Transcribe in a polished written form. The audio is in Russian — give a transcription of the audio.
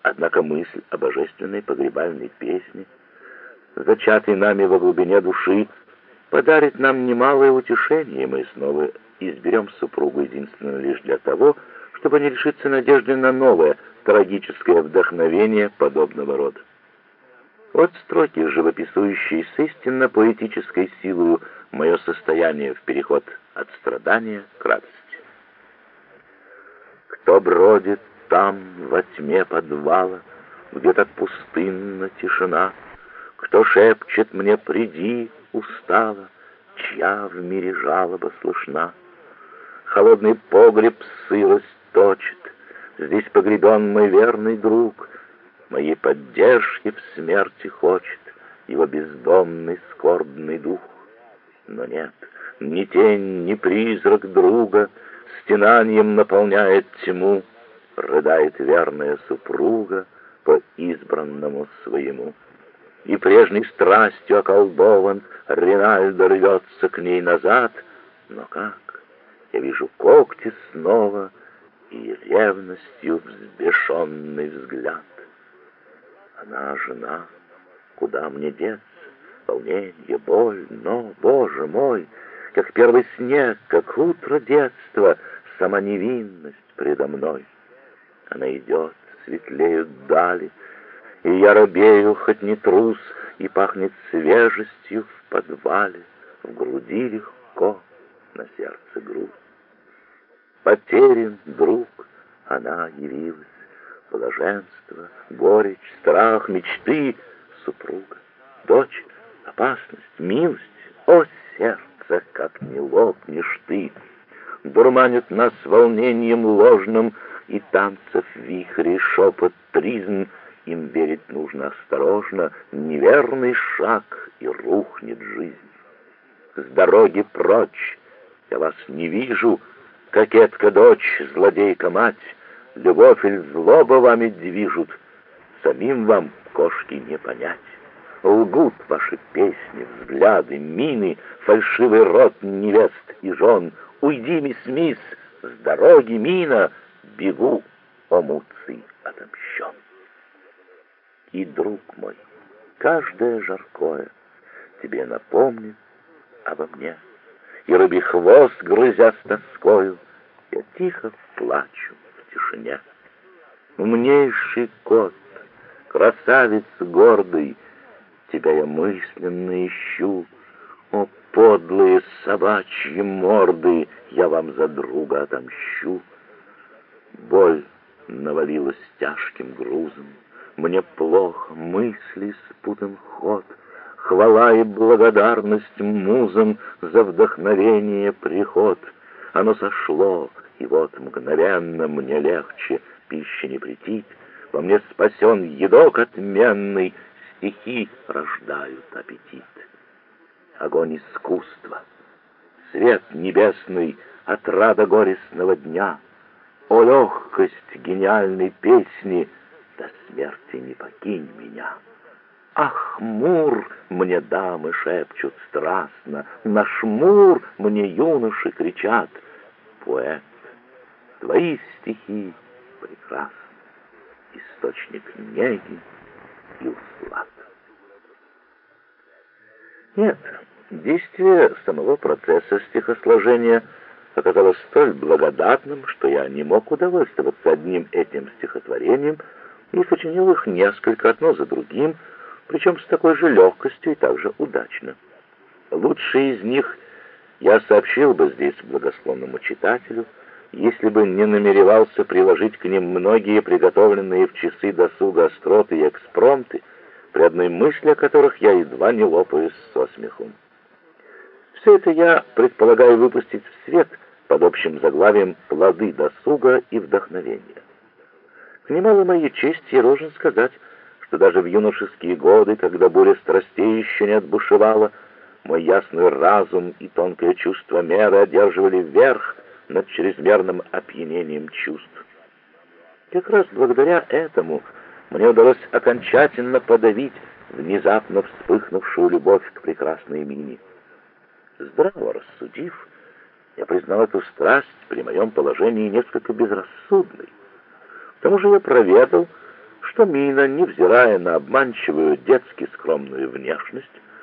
Однако мысль о божественной погребальной песне, зачатой нами во глубине души, подарит нам немалое утешение, и мы снова изберем супругу единственно лишь для того, чтобы не лишиться надежды на новое трагическое вдохновение подобного рода. Вот строки, живописующие с истинно поэтической силою мое состояние в переход от страдания к радости. Кто бродит там, во тьме подвала, где так пустынна тишина, кто шепчет мне: приди, устала, чья в мире жалоба слышна. Холодный погреб сырость точит, здесь погребен мой верный друг, моей поддержки в смерти хочет его бездомный скорбный дух. Но нет, ни тень, ни призрак друга стенанием наполняет тьму, рыдает верная супруга по избранному своему. И прежней страстью околдован Ринальдо рвется к ней назад, но как? Я вижу когти снова и ревностью взбешенный взгляд. Она жена, куда мне деться? Волнение, боль, но, Боже мой, как первый снег, как утро детства, сама невинность предо мной. Она идет, светлеют дали, и я робею, хоть не трус, и пахнет свежестью в подвале, в груди легко, на сердце груз. Потерян друг, она явилась, блаженство, горечь, страх, мечты, супруга, дочь, опасность, милость. О, сердце, как не лопнешь ты! Дурманит нас волнением ложным, и танцев вихри, шепот, тризн. Им верить нужно осторожно, неверный шаг, и рухнет жизнь. С дороги прочь, я вас не вижу, кокетка дочь, злодейка мать, любовь или злоба вами движут, самим вам, кошки, не понять. Лгут ваши песни, взгляды, мины, фальшивый рот невест и жен. Уйди, мисс, с дороги, мина, бегу, о Муций отомщен. И, друг мой, каждое жаркое тебе напомнит обо мне, и рыбий хвост, грызя с тоскою, я тихо плачу в тишине. Умнейший кот, красавец гордый, тебя я мысленно ищу. О, подлые собачьи морды, я вам за друга отомщу. Боль навалилась тяжким грузом, мне плохо, мысли спутан ход. Хвала и благодарность музам за вдохновение приход. Оно сошло, и вот мгновенно мне легче, пища не претит. Во мне спасен едок отменный, стихи рождают аппетит. Огонь искусства, свет небесный, отрада горестного дня. О, легкость гениальной песни, до смерти не покинь меня. Ах, Мур, мне дамы шепчут страстно, наш Мур, мне юноши кричат. Поэт, твои стихи прекрасны, источник неги и услад. Нет, действие самого процесса стихосложения оказалось столь благодатным, что я не мог удовольствоваться одним этим стихотворением и сочинил их несколько одно за другим, причем с такой же легкостью и также удачно. Лучшие из них я сообщил бы здесь благосклонному читателю, если бы не намеревался приложить к ним многие приготовленные в часы досуга остроты и экспромты, при одной мысли о которых я едва не лопаюсь со смеху. Все это я предполагаю выпустить в свет под общим заглавием «Плоды досуга и вдохновения». К немалой моей чести я должен сказать, что даже в юношеские годы, когда буря страстей еще не отбушевала, мой ясный разум и тонкое чувство меры одерживали верх над чрезмерным опьянением чувств. Как раз благодаря этому мне удалось окончательно подавить внезапно вспыхнувшую любовь к прекрасной Мине. Здраво рассудив, я признал эту страсть при моем положении несколько безрассудной. К тому же я проведал, что Мина, невзирая на обманчивую детски скромную внешность,